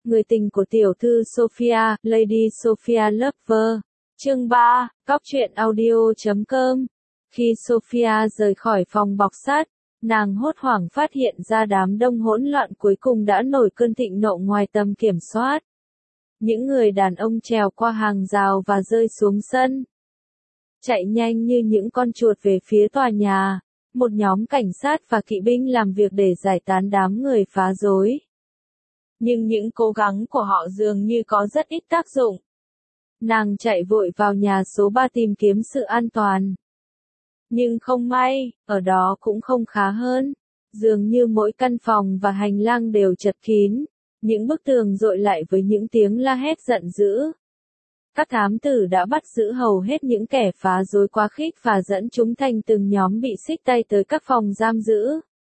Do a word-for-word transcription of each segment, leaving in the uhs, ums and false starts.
người tình của tiểu thư Sophia, Lady Sophia Lover. Chương ba, Cóc truyện audio chấm com. Khi Sophia rời khỏi phòng bọc sát, nàng hốt hoảng phát hiện ra đám đông hỗn loạn cuối cùng đã nổi cơn thịnh nộ ngoài tầm kiểm soát. Những người đàn ông trèo qua hàng rào và rơi xuống sân, chạy nhanh như những con chuột về phía tòa nhà. Một nhóm cảnh sát và kỵ binh làm việc để giải tán đám người phá rối. Nhưng những cố gắng của họ dường như có rất ít tác dụng. Nàng chạy vội vào nhà số ba tìm kiếm sự an toàn. Nhưng không may, ở đó cũng không khá hơn. Dường như mỗi căn phòng và hành lang đều chật kín. Những bức tường dội lại với những tiếng la hét giận dữ. Các thám tử đã bắt giữ hầu hết những kẻ phá rối quá khích và dẫn chúng thành từng nhóm bị xích tay tới các phòng giam giữ.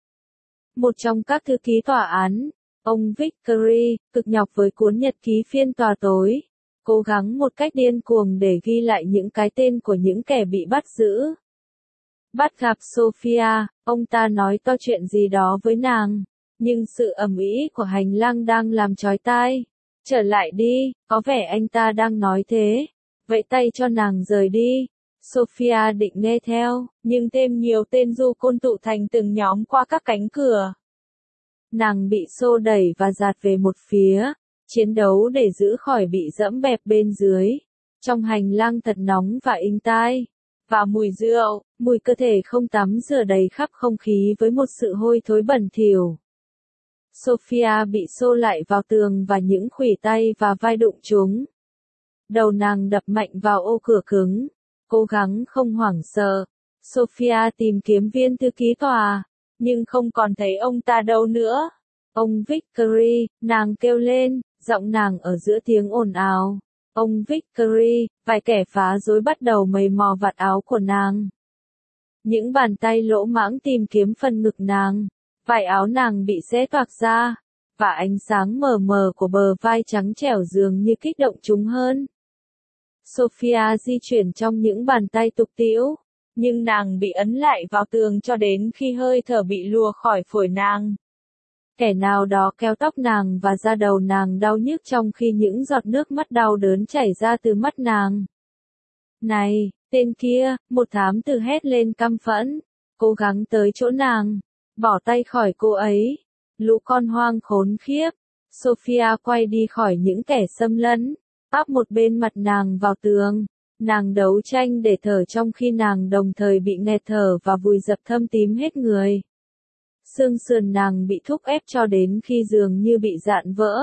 Một trong các thư ký tòa án, ông Vickery, cực nhọc với cuốn nhật ký phiên tòa tối, cố gắng một cách điên cuồng để ghi lại những cái tên của những kẻ bị bắt giữ. Bắt gặp Sophia, ông ta nói to chuyện gì đó với nàng, nhưng sự ầm ĩ của hành lang đang làm chói tai. Trở lại đi, có vẻ anh ta đang nói thế. Vẫy tay cho nàng rời đi. Sophia định nghe theo, nhưng thêm nhiều tên du côn tụ thành từng nhóm qua các cánh cửa. Nàng bị xô đẩy và dạt về một phía, chiến đấu để giữ khỏi bị dẫm bẹp bên dưới. Trong hành lang thật nóng và inh tai. Và mùi rượu, mùi cơ thể không tắm rửa đầy khắp không khí với một sự hôi thối bẩn thỉu. Sophia bị xô lại vào tường và những khuỷu tay và vai đụng chúng. Đầu nàng đập mạnh vào ô cửa cứng. Cố gắng không hoảng sợ. Sophia tìm kiếm viên thư ký tòa, nhưng không còn thấy ông ta đâu nữa. Ông Vickery, nàng kêu lên, giọng nàng ở giữa tiếng ồn ào. Ông Vickery, vài kẻ phá rối bắt đầu mày mò vạt áo của nàng. Những bàn tay lỗ mãng tìm kiếm phần ngực nàng. Vải áo nàng bị xé toạc ra, và ánh sáng mờ mờ của bờ vai trắng trẻo dường như kích động chúng hơn. Sophia di chuyển trong những bàn tay tục tĩu, nhưng nàng bị ấn lại vào tường cho đến khi hơi thở bị lùa khỏi phổi nàng. Kẻ nào đó kéo tóc nàng và da đầu nàng đau nhức trong khi những giọt nước mắt đau đớn chảy ra từ mắt nàng. Này, tên kia, một thám tử hét lên căm phẫn, cố gắng tới chỗ nàng. Bỏ tay khỏi cô ấy. Lũ con hoang khốn khiếp. Sophia quay đi khỏi những kẻ xâm lấn, áp một bên mặt nàng vào tường. Nàng đấu tranh để thở trong khi nàng đồng thời bị nghẹt thở và vùi dập thâm tím hết người. Xương sườn nàng bị thúc ép cho đến khi dường như bị dạn vỡ.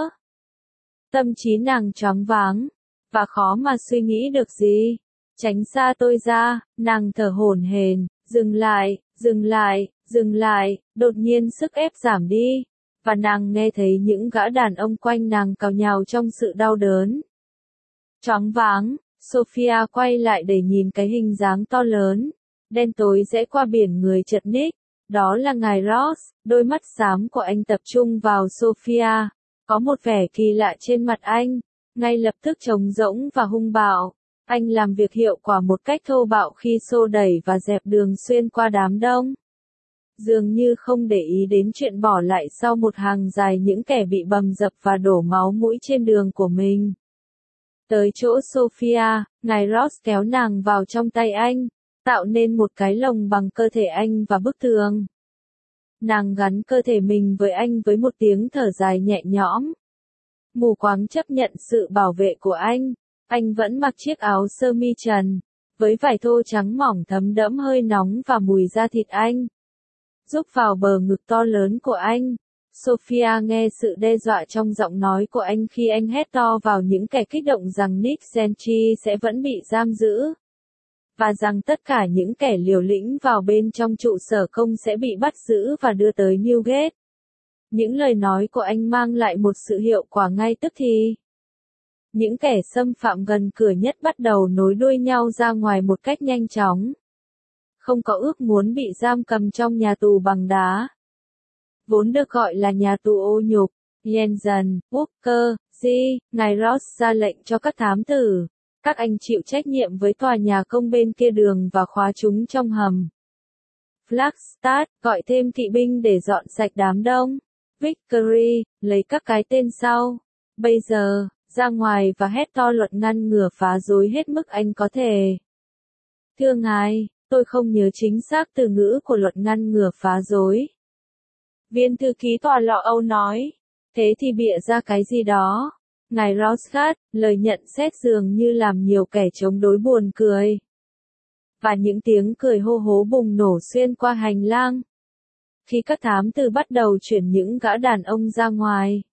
Tâm trí nàng choáng váng, và khó mà suy nghĩ được gì. Tránh xa tôi ra, nàng thở hổn hển, dừng lại, dừng lại. Dừng lại, đột nhiên sức ép giảm đi, và nàng nghe thấy những gã đàn ông quanh nàng cào nhào trong sự đau đớn. Choáng váng, Sophia quay lại để nhìn cái hình dáng to lớn, đen tối rẽ qua biển người chật ních. Đó là ngài Ross, đôi mắt xám của anh tập trung vào Sophia. Có một vẻ kỳ lạ trên mặt anh, ngay lập tức trống rỗng và hung bạo. Anh làm việc hiệu quả một cách thô bạo khi xô đẩy và dẹp đường xuyên qua đám đông. Dường như không để ý đến chuyện bỏ lại sau một hàng dài những kẻ bị bầm dập và đổ máu mũi trên đường của mình. Tới chỗ Sophia, ngài Ross kéo nàng vào trong tay anh, tạo nên một cái lồng bằng cơ thể anh và bức tường. Nàng gắn cơ thể mình với anh với một tiếng thở dài nhẹ nhõm. Mù quáng chấp nhận sự bảo vệ của anh, anh vẫn mặc chiếc áo sơ mi trần, với vải thô trắng mỏng thấm đẫm hơi nóng và mùi da thịt anh. Giúp vào bờ ngực to lớn của anh. Sophia nghe sự đe dọa trong giọng nói của anh khi anh hét to vào những kẻ kích động rằng Nick Sentry sẽ vẫn bị giam giữ. Và rằng tất cả những kẻ liều lĩnh vào bên trong trụ sở công sẽ bị bắt giữ và đưa tới Newgate. Những lời nói của anh mang lại một sự hiệu quả ngay tức thì. Những kẻ xâm phạm gần cửa nhất bắt đầu nối đuôi nhau ra ngoài một cách nhanh chóng. Không có ước muốn bị giam cầm trong nhà tù bằng đá. Vốn được gọi là nhà tù ô nhục, Jensen, Walker, G, ngài Ross ra lệnh cho các thám tử. Các anh chịu trách nhiệm với tòa nhà công bên kia đường và khóa chúng trong hầm. Flagstaff, gọi thêm kỵ binh để dọn sạch đám đông. Vickery, lấy các cái tên sau. Bây giờ, ra ngoài và hét to luật ngăn ngừa phá rối hết mức anh có thể. Thưa ngài, tôi không nhớ chính xác từ ngữ của luật ngăn ngừa phá rối. Viên thư ký tòa lọ Âu nói. Thế thì bịa ra cái gì đó. Ngài Rosgat, lời nhận xét dường như làm nhiều kẻ chống đối buồn cười. Và những tiếng cười hô hố bùng nổ xuyên qua hành lang. Khi các thám tử bắt đầu chuyển những gã đàn ông ra ngoài.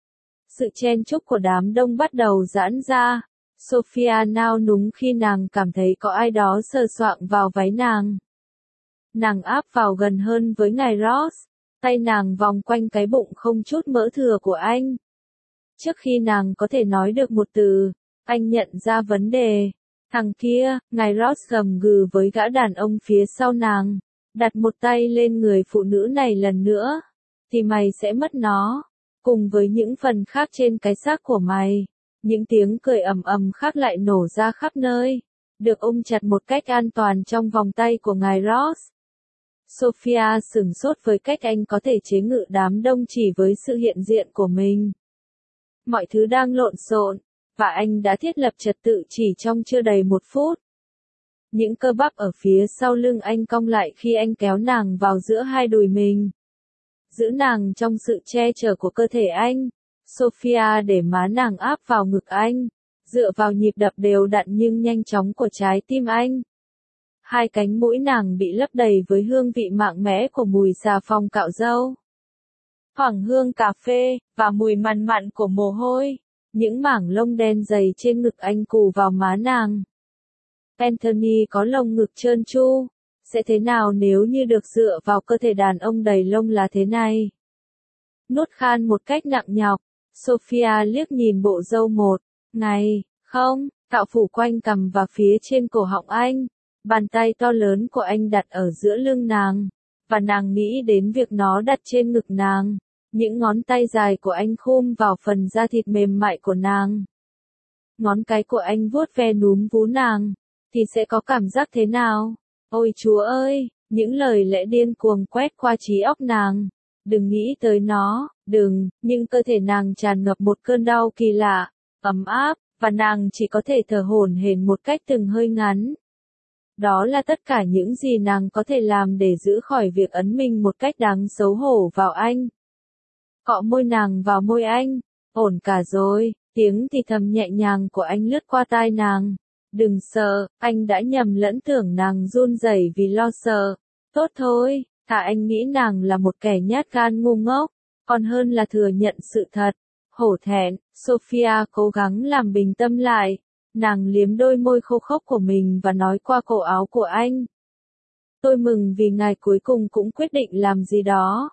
Sự chen chúc của đám đông bắt đầu giãn ra. Sophia nao núng khi nàng cảm thấy có ai đó sờ soạng vào váy nàng. Nàng áp vào gần hơn với ngài Ross. Tay nàng vòng quanh cái bụng không chút mỡ thừa của anh. Trước khi nàng có thể nói được một từ, anh nhận ra vấn đề. Thằng kia, ngài Ross gầm gừ với gã đàn ông phía sau nàng. Đặt một tay lên người phụ nữ này lần nữa. Thì mày sẽ mất nó. Cùng với những phần khác trên cái xác của mày. Những tiếng cười ầm ầm khác lại nổ ra khắp nơi. Được ôm chặt một cách an toàn trong vòng tay của ngài Ross. Sophia sửng sốt với cách anh có thể chế ngự đám đông chỉ với sự hiện diện của mình. Mọi thứ đang lộn xộn, và anh đã thiết lập trật tự chỉ trong chưa đầy một phút. Những cơ bắp ở phía sau lưng anh cong lại khi anh kéo nàng vào giữa hai đùi mình. Giữ nàng trong sự che chở của cơ thể anh. Sophia để má nàng áp vào ngực anh, dựa vào nhịp đập đều đặn nhưng nhanh chóng của trái tim anh. Hai cánh mũi nàng bị lấp đầy với hương vị mạnh mẽ của mùi xà phòng cạo râu, thoảng hương cà phê, và mùi mặn mặn của mồ hôi. Những mảng lông đen dày trên ngực anh cù vào má nàng. Anthony có lông ngực trơn tru. Sẽ thế nào nếu như được dựa vào cơ thể đàn ông đầy lông là thế này? Nuốt khan một cách nặng nhọc, Sophia liếc nhìn bộ râu một ngày, không, cạo phủ quanh cằm và phía trên cổ họng anh. Bàn tay to lớn của anh đặt ở giữa lưng nàng, và nàng nghĩ đến việc nó đặt trên ngực nàng. Những ngón tay dài của anh khum vào phần da thịt mềm mại của nàng. Ngón cái của anh vuốt ve núm vú nàng, thì sẽ có cảm giác thế nào? Ôi Chúa ơi, những lời lẽ điên cuồng quét qua trí óc nàng. Đừng nghĩ tới nó, đừng, nhưng cơ thể nàng tràn ngập một cơn đau kỳ lạ, ấm áp, và nàng chỉ có thể thở hổn hển một cách từng hơi ngắn. Đó là tất cả những gì nàng có thể làm để giữ khỏi việc ấn mình một cách đáng xấu hổ vào anh. Cọ môi nàng vào môi anh, ổn cả rồi, tiếng thì thầm nhẹ nhàng của anh lướt qua tai nàng. Đừng sợ, anh đã nhầm lẫn tưởng nàng run rẩy vì lo sợ. Tốt thôi, thà anh nghĩ nàng là một kẻ nhát gan ngu ngốc, còn hơn là thừa nhận sự thật. Hổ thẹn, Sophia cố gắng làm bình tâm lại. Nàng liếm đôi môi khô khốc của mình và nói qua cổ áo của anh. Tôi mừng vì ngài cuối cùng cũng quyết định làm gì đó.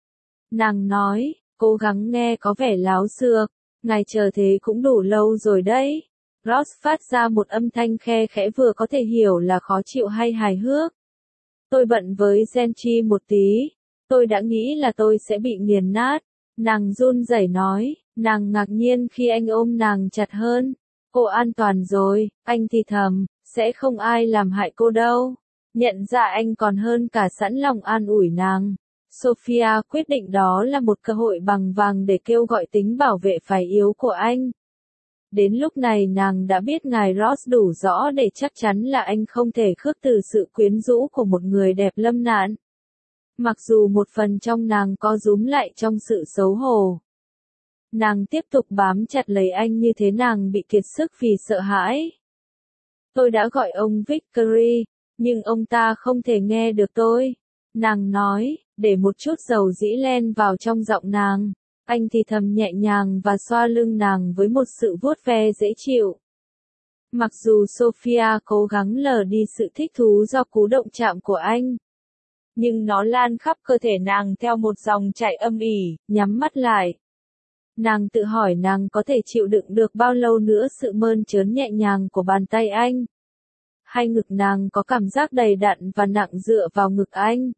Nàng nói, cố gắng nghe có vẻ láo xược, ngài chờ thế cũng đủ lâu rồi đấy. Ross phát ra một âm thanh khe khẽ vừa có thể hiểu là khó chịu hay hài hước. Tôi bận với Genchi một tí, tôi đã nghĩ là tôi sẽ bị nghiền nát. Nàng run rẩy nói, nàng ngạc nhiên khi anh ôm nàng chặt hơn. Cô an toàn rồi, anh thì thầm, sẽ không ai làm hại cô đâu. Nhận ra anh còn hơn cả sẵn lòng an ủi nàng. Sophia quyết định đó là một cơ hội bằng vàng để kêu gọi tính bảo vệ phải yếu của anh. Đến lúc này nàng đã biết ngài Ross đủ rõ để chắc chắn là anh không thể khước từ sự quyến rũ của một người đẹp lâm nạn. Mặc dù một phần trong nàng co rúm lại trong sự xấu hổ. Nàng tiếp tục bám chặt lấy anh như thế nàng bị kiệt sức vì sợ hãi. Tôi đã gọi ông Vickery, nhưng ông ta không thể nghe được tôi. Nàng nói, để một chút dầu dĩ len vào trong giọng nàng. Anh thì thầm nhẹ nhàng và xoa lưng nàng với một sự vuốt ve dễ chịu. Mặc dù Sophia cố gắng lờ đi sự thích thú do cú động chạm của anh, nhưng nó lan khắp cơ thể nàng theo một dòng chảy âm ỉ, nhắm mắt lại. Nàng tự hỏi nàng có thể chịu đựng được bao lâu nữa sự mơn trớn nhẹ nhàng của bàn tay anh. Hai ngực nàng có cảm giác đầy đặn và nặng dựa vào ngực anh.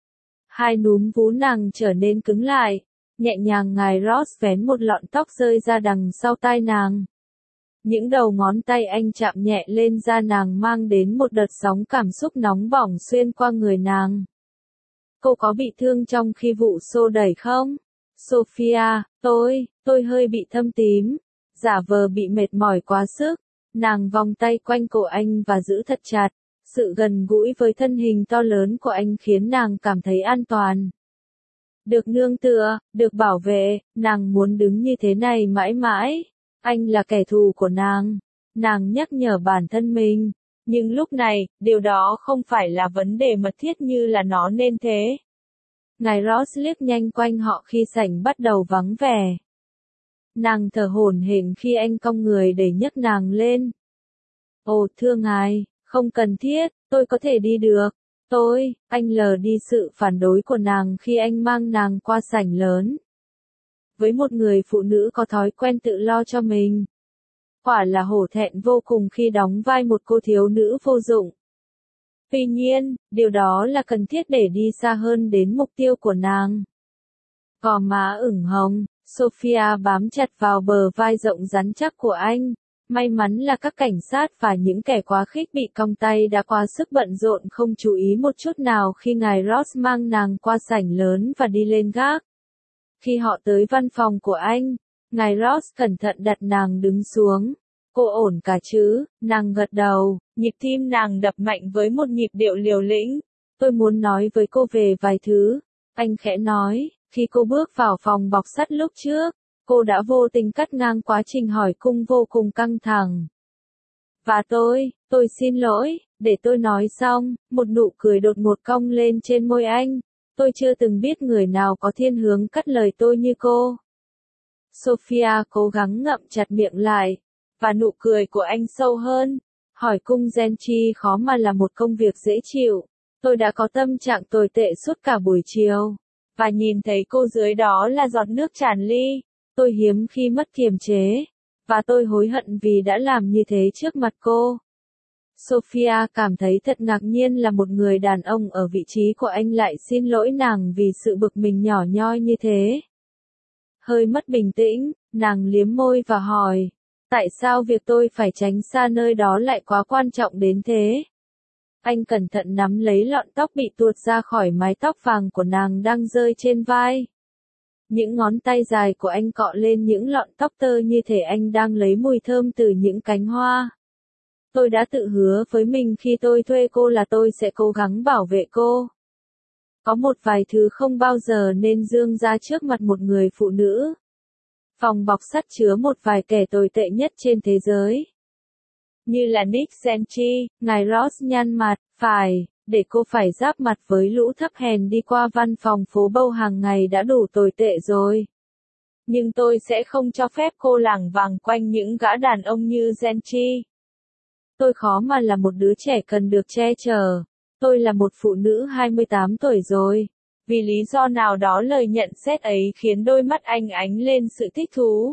Hai núm vú nàng trở nên cứng lại. Nhẹ nhàng ngài Ross vén một lọn tóc rơi ra đằng sau tai nàng. Những đầu ngón tay anh chạm nhẹ lên da nàng mang đến một đợt sóng cảm xúc nóng bỏng xuyên qua người nàng. Cô có bị thương trong khi vụ xô đẩy không? Sophia, tôi, tôi hơi bị thâm tím, giả vờ bị mệt mỏi quá sức. Nàng vòng tay quanh cổ anh và giữ thật chặt. Sự gần gũi với thân hình to lớn của anh khiến nàng cảm thấy an toàn. Được nương tựa, được bảo vệ, nàng muốn đứng như thế này mãi mãi. Anh là kẻ thù của nàng. Nàng nhắc nhở bản thân mình. Nhưng lúc này, điều đó không phải là vấn đề mật thiết như là nó nên thế. Ngài Ross liếc nhanh quanh họ khi sảnh bắt đầu vắng vẻ. Nàng thở hổn hển khi anh cong người để nhấc nàng lên. Ồ, thưa ngài, không cần thiết, tôi có thể đi được. Tôi, anh lờ đi sự phản đối của nàng khi anh mang nàng qua sảnh lớn. Với một người phụ nữ có thói quen tự lo cho mình. Quả là hổ thẹn vô cùng khi đóng vai một cô thiếu nữ vô dụng. Tuy nhiên, điều đó là cần thiết để đi xa hơn đến mục tiêu của nàng. Gò má ửng hồng, Sophia bám chặt vào bờ vai rộng rắn chắc của anh. May mắn là các cảnh sát và những kẻ quá khích bị còng tay đã quá sức bận rộn không chú ý một chút nào khi ngài Ross mang nàng qua sảnh lớn và đi lên gác. Khi họ tới văn phòng của anh, ngài Ross cẩn thận đặt nàng đứng xuống. Cô ổn cả chứ? Nàng gật đầu, nhịp tim nàng đập mạnh với một nhịp điệu liều lĩnh. Tôi muốn nói với cô về vài thứ. Anh khẽ nói, khi cô bước vào phòng bọc sắt lúc trước. Cô đã vô tình cắt ngang quá trình hỏi cung vô cùng căng thẳng. Và tôi, tôi xin lỗi, để tôi nói xong, một nụ cười đột ngột cong lên trên môi anh. Tôi chưa từng biết người nào có thiên hướng cắt lời tôi như cô. Sophia cố gắng ngậm chặt miệng lại, và nụ cười của anh sâu hơn. Hỏi cung Genchi khó mà là một công việc dễ chịu. Tôi đã có tâm trạng tồi tệ suốt cả buổi chiều, và nhìn thấy cô dưới đó là giọt nước tràn ly. Tôi hiếm khi mất kiềm chế, và tôi hối hận vì đã làm như thế trước mặt cô. Sophia cảm thấy thật ngạc nhiên là một người đàn ông ở vị trí của anh lại xin lỗi nàng vì sự bực mình nhỏ nhoi như thế. Hơi mất bình tĩnh, nàng liếm môi và hỏi, tại sao việc tôi phải tránh xa nơi đó lại quá quan trọng đến thế? Anh cẩn thận nắm lấy lọn tóc bị tuột ra khỏi mái tóc vàng của nàng đang rơi trên vai. Những ngón tay dài của anh cọ lên những lọn tóc tơ như thể anh đang lấy mùi thơm từ những cánh hoa. Tôi đã tự hứa với mình khi tôi thuê cô là tôi sẽ cố gắng bảo vệ cô. Có một vài thứ không bao giờ nên dương ra trước mặt một người phụ nữ. Phòng bọc sắt chứa một vài kẻ tồi tệ nhất trên thế giới. Như là Nick Genchi, ngài Ross nhăn mặt, phải, để cô phải giáp mặt với lũ thấp hèn đi qua văn phòng phố Bâu hàng ngày đã đủ tồi tệ rồi. Nhưng tôi sẽ không cho phép cô lảng vàng quanh những gã đàn ông như Genchi. Tôi khó mà là một đứa trẻ cần được che chở. Tôi là một phụ nữ hai mươi tám tuổi rồi. Vì lý do nào đó lời nhận xét ấy khiến đôi mắt anh ánh lên sự thích thú.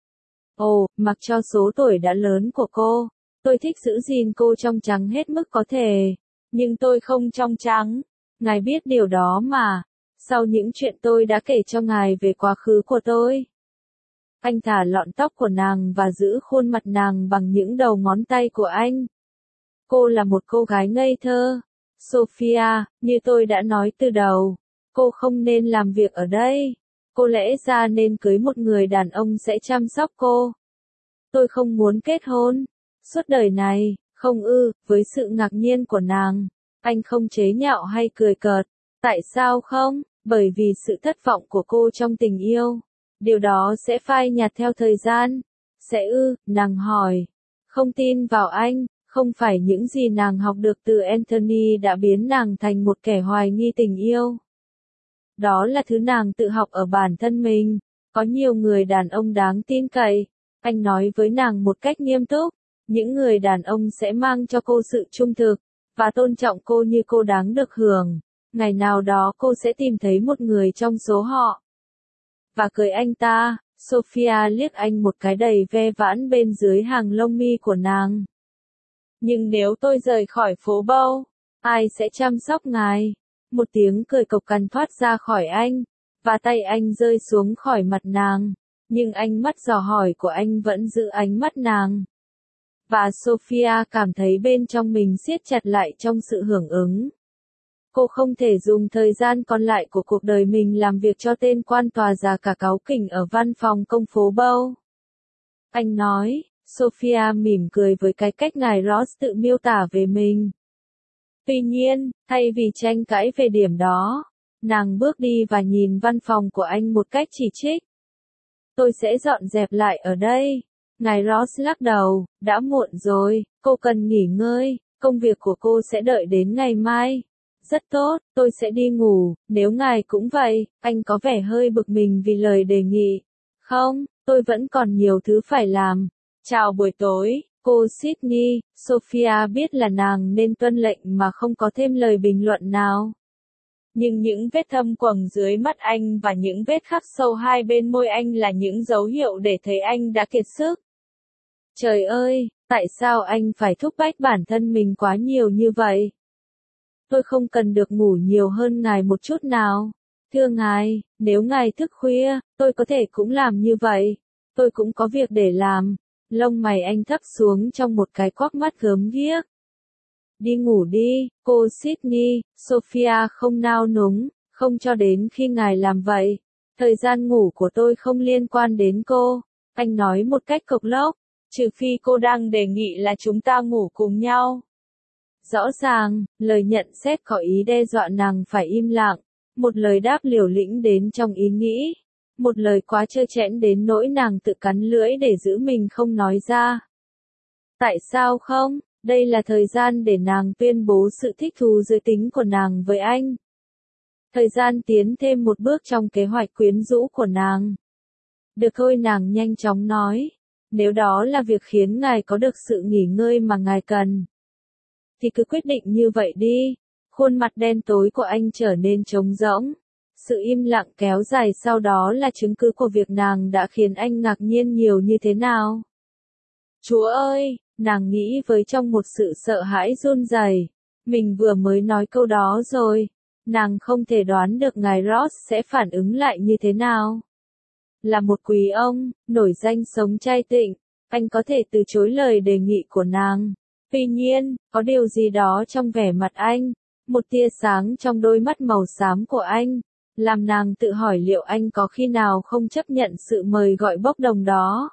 Ồ, mặc cho số tuổi đã lớn của cô, tôi thích giữ gìn cô trong trắng hết mức có thể. Nhưng tôi không trong trắng. Ngài biết điều đó mà. Sau những chuyện tôi đã kể cho ngài về quá khứ của tôi. Anh thả lọn tóc của nàng và giữ khuôn mặt nàng bằng những đầu ngón tay của anh. Cô là một cô gái ngây thơ. Sophia, như tôi đã nói từ đầu, cô không nên làm việc ở đây. Cô lẽ ra nên cưới một người đàn ông sẽ chăm sóc cô. Tôi không muốn kết hôn. Suốt đời này, không ư, với sự ngạc nhiên của nàng. Anh không chế nhạo hay cười cợt. Tại sao không? Bởi vì sự thất vọng của cô trong tình yêu. Điều đó sẽ phai nhạt theo thời gian. Sẽ ư, nàng hỏi. Không tin vào anh, không phải những gì nàng học được từ Anthony đã biến nàng thành một kẻ hoài nghi tình yêu. Đó là thứ nàng tự học ở bản thân mình. Có nhiều người đàn ông đáng tin cậy. Anh nói với nàng một cách nghiêm túc. Những người đàn ông sẽ mang cho cô sự trung thực, và tôn trọng cô như cô đáng được hưởng. Ngày nào đó cô sẽ tìm thấy một người trong số họ. Và cưới anh ta. Sophia liếc anh một cái đầy ve vãn bên dưới hàng lông mi của nàng. Nhưng nếu tôi rời khỏi phố Bâu, ai sẽ chăm sóc ngài? Một tiếng cười cộc cằn thoát ra khỏi anh, và tay anh rơi xuống khỏi mặt nàng. Nhưng ánh mắt dò hỏi của anh vẫn giữ ánh mắt nàng. Và Sophia cảm thấy bên trong mình siết chặt lại trong sự hưởng ứng. Cô không thể dùng thời gian còn lại của cuộc đời mình làm việc cho tên quan tòa già cả cáu kỉnh ở văn phòng công phố Bow. Anh nói, Sophia mỉm cười với cái cách ngài Ross tự miêu tả về mình. Tuy nhiên, thay vì tranh cãi về điểm đó, nàng bước đi và nhìn văn phòng của anh một cách chỉ trích. Tôi sẽ dọn dẹp lại ở đây. Ngài Ross lắc đầu, đã muộn rồi, cô cần nghỉ ngơi, công việc của cô sẽ đợi đến ngày mai. Rất tốt, tôi sẽ đi ngủ, nếu ngài cũng vậy. Anh có vẻ hơi bực mình vì lời đề nghị. Không, tôi vẫn còn nhiều thứ phải làm. Chào buổi tối, cô Sydney. Sophia biết là nàng nên tuân lệnh mà không có thêm lời bình luận nào. Nhưng những vết thâm quầng dưới mắt anh và những vết khắc sâu hai bên môi anh là những dấu hiệu để thấy anh đã kiệt sức. Trời ơi, tại sao anh phải thúc bách bản thân mình quá nhiều như vậy? Tôi không cần được ngủ nhiều hơn ngài một chút nào. Thưa ngài, nếu ngài thức khuya, tôi có thể cũng làm như vậy. Tôi cũng có việc để làm. Lông mày anh thấp xuống trong một cái quắc mắt gớm ghiếc. Đi ngủ đi, cô Sydney. Sophia không nao núng, không cho đến khi ngài làm vậy. Thời gian ngủ của tôi không liên quan đến cô. Anh nói một cách cộc lốc. Trừ phi cô đang đề nghị là chúng ta ngủ cùng nhau. Rõ ràng, lời nhận xét có ý đe dọa nàng phải im lặng. Một lời đáp liều lĩnh đến trong ý nghĩ. Một lời quá trơ trẽn đến nỗi nàng tự cắn lưỡi để giữ mình không nói ra. Tại sao không? Đây là thời gian để nàng tuyên bố sự thích thú giới tính của nàng với anh. Thời gian tiến thêm một bước trong kế hoạch quyến rũ của nàng. Được thôi, nàng nhanh chóng nói. Nếu đó là việc khiến ngài có được sự nghỉ ngơi mà ngài cần, thì cứ quyết định như vậy đi. Khuôn mặt đen tối của anh trở nên trống rỗng. Sự im lặng kéo dài sau đó là chứng cứ của việc nàng đã khiến anh ngạc nhiên nhiều như thế nào. Chúa ơi, nàng nghĩ với trong một sự sợ hãi run rẩy. Mình vừa mới nói câu đó rồi. Nàng không thể đoán được ngài Ross sẽ phản ứng lại như thế nào. Là một quý ông, nổi danh sống chay tịnh, anh có thể từ chối lời đề nghị của nàng. Tuy nhiên, có điều gì đó trong vẻ mặt anh, một tia sáng trong đôi mắt màu xám của anh, làm nàng tự hỏi liệu anh có khi nào không chấp nhận sự mời gọi bốc đồng đó.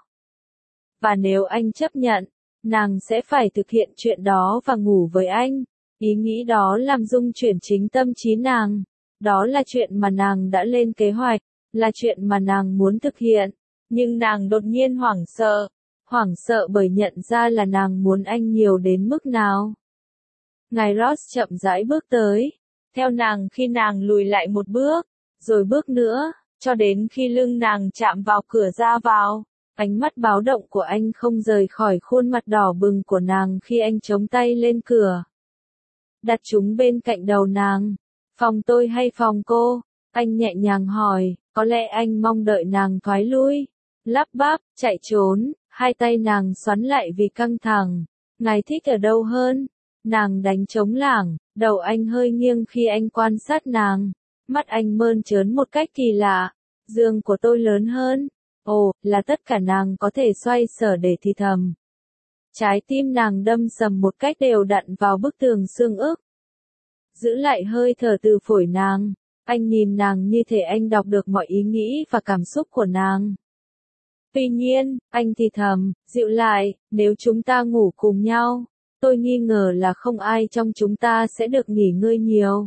Và nếu anh chấp nhận, nàng sẽ phải thực hiện chuyện đó và ngủ với anh. Ý nghĩ đó làm rung chuyển chính tâm trí nàng. Đó là chuyện mà nàng đã lên kế hoạch, là chuyện mà nàng muốn thực hiện. Nhưng nàng đột nhiên hoảng sợ. Hoảng sợ bởi nhận ra là nàng muốn anh nhiều đến mức nào. Ngài Ross chậm rãi bước tới, theo nàng khi nàng lùi lại một bước, rồi bước nữa, cho đến khi lưng nàng chạm vào cửa ra vào. Ánh mắt báo động của anh không rời khỏi khuôn mặt đỏ bừng của nàng khi anh chống tay lên cửa. Đặt chúng bên cạnh đầu nàng. Phòng tôi hay phòng cô? Anh nhẹ nhàng hỏi, có lẽ anh mong đợi nàng thoái lui. Lắp bắp, chạy trốn, hai tay nàng xoắn lại vì căng thẳng. Ngài thích ở đâu hơn? Nàng đánh trống lảng, đầu anh hơi nghiêng khi anh quan sát nàng. Mắt anh mơn trớn một cách kỳ lạ. Giường của tôi lớn hơn. Ồ, là tất cả nàng có thể xoay sở để thì thầm. Trái tim nàng đâm sầm một cách đều đặn vào bức tường xương ức. Giữ lại hơi thở từ phổi nàng. Anh nhìn nàng như thể anh đọc được mọi ý nghĩ và cảm xúc của nàng. Tuy nhiên, anh thì thầm, dịu lại, nếu chúng ta ngủ cùng nhau, tôi nghi ngờ là không ai trong chúng ta sẽ được nghỉ ngơi nhiều.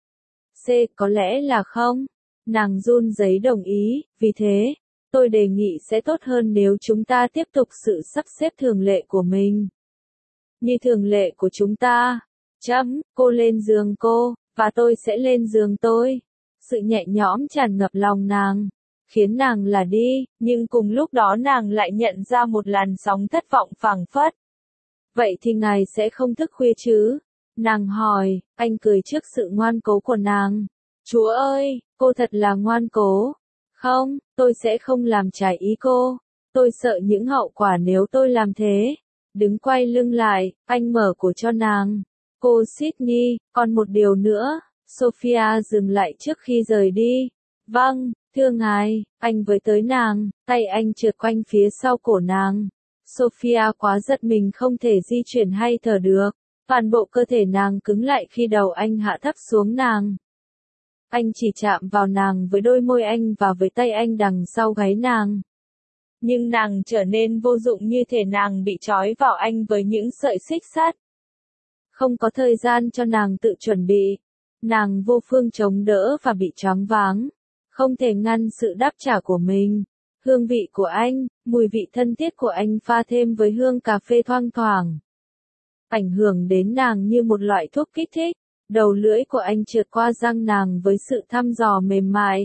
C, có lẽ là không. Nàng run rẩy đồng ý, vì thế, tôi đề nghị sẽ tốt hơn nếu chúng ta tiếp tục sự sắp xếp thường lệ của mình. Như thường lệ của chúng ta. Chấm, cô lên giường cô, và tôi sẽ lên giường tôi. Sự nhẹ nhõm tràn ngập lòng nàng, khiến nàng là đi, nhưng cùng lúc đó nàng lại nhận ra một làn sóng thất vọng phảng phất. Vậy thì ngài sẽ không thức khuya chứ? Nàng hỏi, anh cười trước sự ngoan cố của nàng. Chúa ơi, cô thật là ngoan cố. Không, tôi sẽ không làm trái ý cô. Tôi sợ những hậu quả nếu tôi làm thế. Đứng quay lưng lại, anh mở cổ cho nàng. Cô Sydney, còn một điều nữa. Sophia dừng lại trước khi rời đi. Vâng, thưa ngài, anh với tới nàng, tay anh trượt quanh phía sau cổ nàng. Sophia quá giật mình không thể di chuyển hay thở được. Toàn bộ cơ thể nàng cứng lại khi đầu anh hạ thấp xuống nàng. Anh chỉ chạm vào nàng với đôi môi anh và với tay anh đằng sau gáy nàng. Nhưng nàng trở nên vô dụng, như thể nàng bị trói vào anh với những sợi xích sắt. Không có thời gian cho nàng tự chuẩn bị. Nàng vô phương chống đỡ và bị choáng váng. Không thể ngăn sự đáp trả của mình. Hương vị của anh, mùi vị thân thiết của anh pha thêm với hương cà phê thoang thoảng. Ảnh hưởng đến nàng như một loại thuốc kích thích. Đầu lưỡi của anh trượt qua răng nàng với sự thăm dò mềm mại.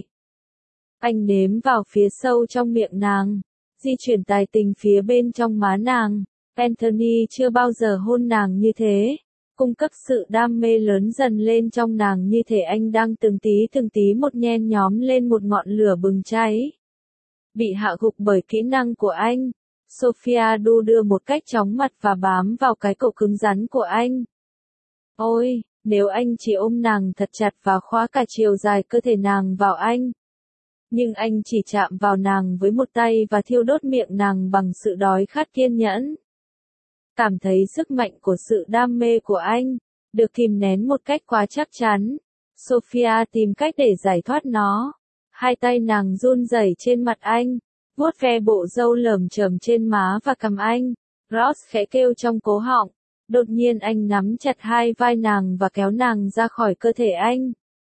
Anh nếm vào phía sâu trong miệng nàng. Di chuyển tài tình phía bên trong má nàng. Anthony chưa bao giờ hôn nàng như thế. Cung cấp sự đam mê lớn dần lên trong nàng, như thể anh đang từng tí từng tí một nhen nhóm lên một ngọn lửa bừng cháy. Bị hạ gục bởi kỹ năng của anh, Sophia đu đưa một cách chóng mặt và bám vào cái cổ cứng rắn của anh. Ôi, nếu anh chỉ ôm nàng thật chặt và khóa cả chiều dài cơ thể nàng vào anh. Nhưng anh chỉ chạm vào nàng với một tay và thiêu đốt miệng nàng bằng sự đói khát kiên nhẫn. Cảm thấy sức mạnh của sự đam mê của anh, được kìm nén một cách quá chắc chắn. Sophia tìm cách để giải thoát nó. Hai tay nàng run rẩy trên mặt anh, vuốt ve bộ râu lởm chởm trên má và cằm anh. Ross khẽ kêu trong cổ họng. Đột nhiên anh nắm chặt hai vai nàng và kéo nàng ra khỏi cơ thể anh.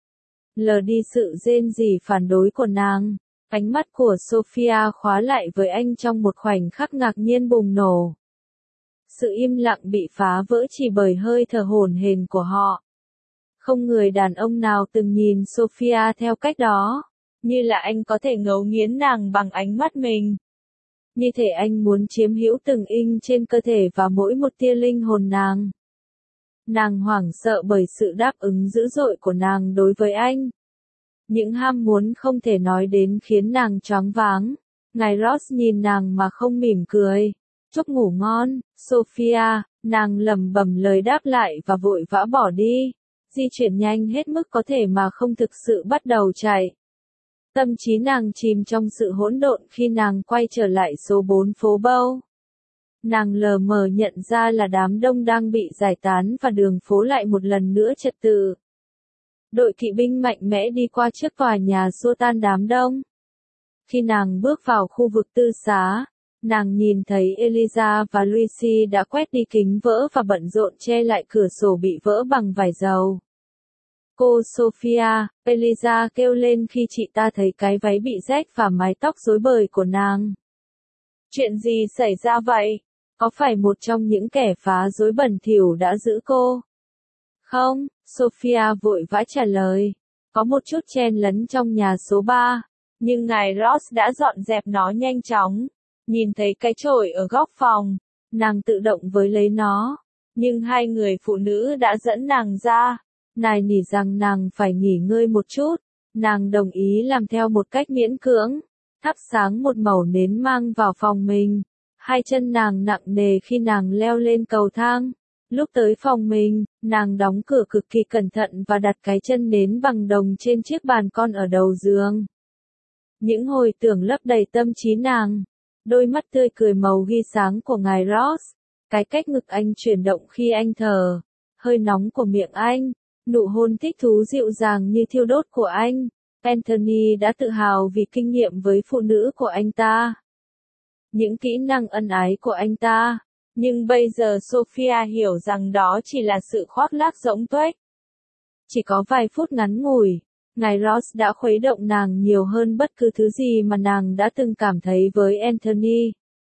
Lờ đi sự rên rỉ phản đối của nàng, ánh mắt của Sophia khóa lại với anh trong một khoảnh khắc ngạc nhiên bùng nổ. Sự im lặng bị phá vỡ chỉ bởi hơi thở hổn hển của họ. Không người đàn ông nào từng nhìn Sophia theo cách đó, như là anh có thể ngấu nghiến nàng bằng ánh mắt mình. Như thể anh muốn chiếm hữu từng inch trên cơ thể và mỗi một tia linh hồn nàng. Nàng hoảng sợ bởi sự đáp ứng dữ dội của nàng đối với anh. Những ham muốn không thể nói đến khiến nàng choáng váng. Ngài Ross nhìn nàng mà không mỉm cười. Chúc ngủ ngon, Sophia, nàng lẩm bẩm lời đáp lại và vội vã bỏ đi. Di chuyển nhanh hết mức có thể mà không thực sự bắt đầu chạy. Tâm trí nàng chìm trong sự hỗn độn khi nàng quay trở lại số bốn phố Bow. Nàng lờ mờ nhận ra là đám đông đang bị giải tán và đường phố lại một lần nữa trật tự. Đội kỵ binh mạnh mẽ đi qua trước tòa nhà xua tan đám đông. Khi nàng bước vào khu vực tư xá, nàng nhìn thấy Eliza và Lucy đã quét đi kính vỡ và bận rộn che lại cửa sổ bị vỡ bằng vải dầu. Cô Sophia, Eliza kêu lên khi chị ta thấy cái váy bị rách và mái tóc rối bời của nàng. Chuyện gì xảy ra vậy? Có phải một trong những kẻ phá rối bẩn thỉu đã giữ cô? Không, Sophia vội vã trả lời. Có một chút chen lấn trong nhà số ba, nhưng ngài Ross đã dọn dẹp nó nhanh chóng. Nhìn thấy cái chổi ở góc phòng, nàng tự động với lấy nó. Nhưng hai người phụ nữ đã dẫn nàng ra. Nài nỉ rằng nàng phải nghỉ ngơi một chút. Nàng đồng ý làm theo một cách miễn cưỡng. Thắp sáng một mẩu nến mang vào phòng mình. Hai chân nàng nặng nề khi nàng leo lên cầu thang. Lúc tới phòng mình, nàng đóng cửa cực kỳ cẩn thận và đặt cái chân nến bằng đồng trên chiếc bàn con ở đầu giường. Những hồi tưởng lấp đầy tâm trí nàng. Đôi mắt tươi cười màu ghi sáng của ngài Ross. Cái cách ngực anh chuyển động khi anh thở. Hơi nóng của miệng anh. Nụ hôn thích thú dịu dàng như thiêu đốt của anh. Anthony đã tự hào vì kinh nghiệm với phụ nữ của anh ta. Những kỹ năng ân ái của anh ta. Nhưng bây giờ Sophia hiểu rằng đó chỉ là sự khoác lác rỗng tuếch. Chỉ có vài phút ngắn ngủi, ngài Ross đã khuấy động nàng nhiều hơn bất cứ thứ gì mà nàng đã từng cảm thấy với Anthony.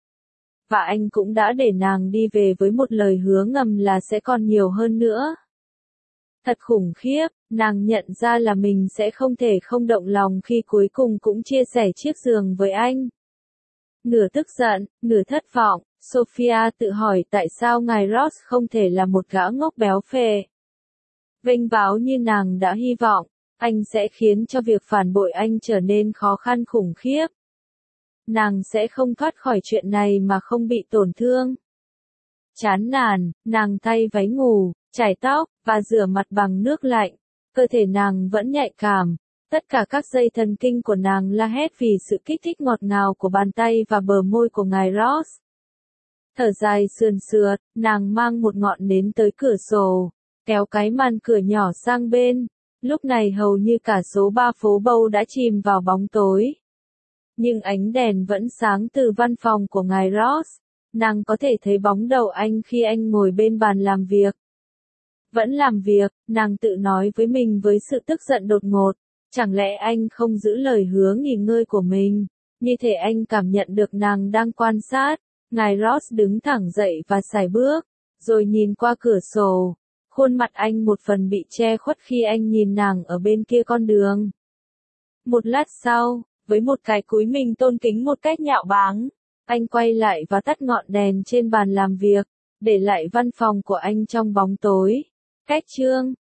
Và anh cũng đã để nàng đi về với một lời hứa ngầm là sẽ còn nhiều hơn nữa. Thật khủng khiếp, nàng nhận ra là mình sẽ không thể không động lòng khi cuối cùng cũng chia sẻ chiếc giường với anh. Nửa tức giận, nửa thất vọng, Sophia tự hỏi tại sao ngài Ross không thể là một gã ngốc béo phệ. Vênh váo như nàng đã hy vọng, anh sẽ khiến cho việc phản bội anh trở nên khó khăn khủng khiếp. Nàng sẽ không thoát khỏi chuyện này mà không bị tổn thương. Chán nản, nàng thay váy ngủ, chải tóc, và rửa mặt bằng nước lạnh. Cơ thể nàng vẫn nhạy cảm. Tất cả các dây thần kinh của nàng la hét vì sự kích thích ngọt ngào của bàn tay và bờ môi của ngài Ross. Thở dài sườn sượt, nàng mang một ngọn nến tới cửa sổ, kéo cái màn cửa nhỏ sang bên. Lúc này hầu như cả số ba phố Bâu đã chìm vào bóng tối. Nhưng ánh đèn vẫn sáng từ văn phòng của ngài Ross. Nàng có thể thấy bóng đầu anh khi anh ngồi bên bàn làm việc. Vẫn làm việc, nàng tự nói với mình với sự tức giận đột ngột. Chẳng lẽ anh không giữ lời hứa nghỉ ngơi của mình? Như thể anh cảm nhận được nàng đang quan sát. Ngài Ross đứng thẳng dậy và sải bước, rồi nhìn qua cửa sổ. Khuôn mặt anh một phần bị che khuất khi anh nhìn nàng ở bên kia con đường. Một lát sau, với một cái cúi mình tôn kính một cách nhạo báng, anh quay lại và tắt ngọn đèn trên bàn làm việc, để lại văn phòng của anh trong bóng tối. Cách chương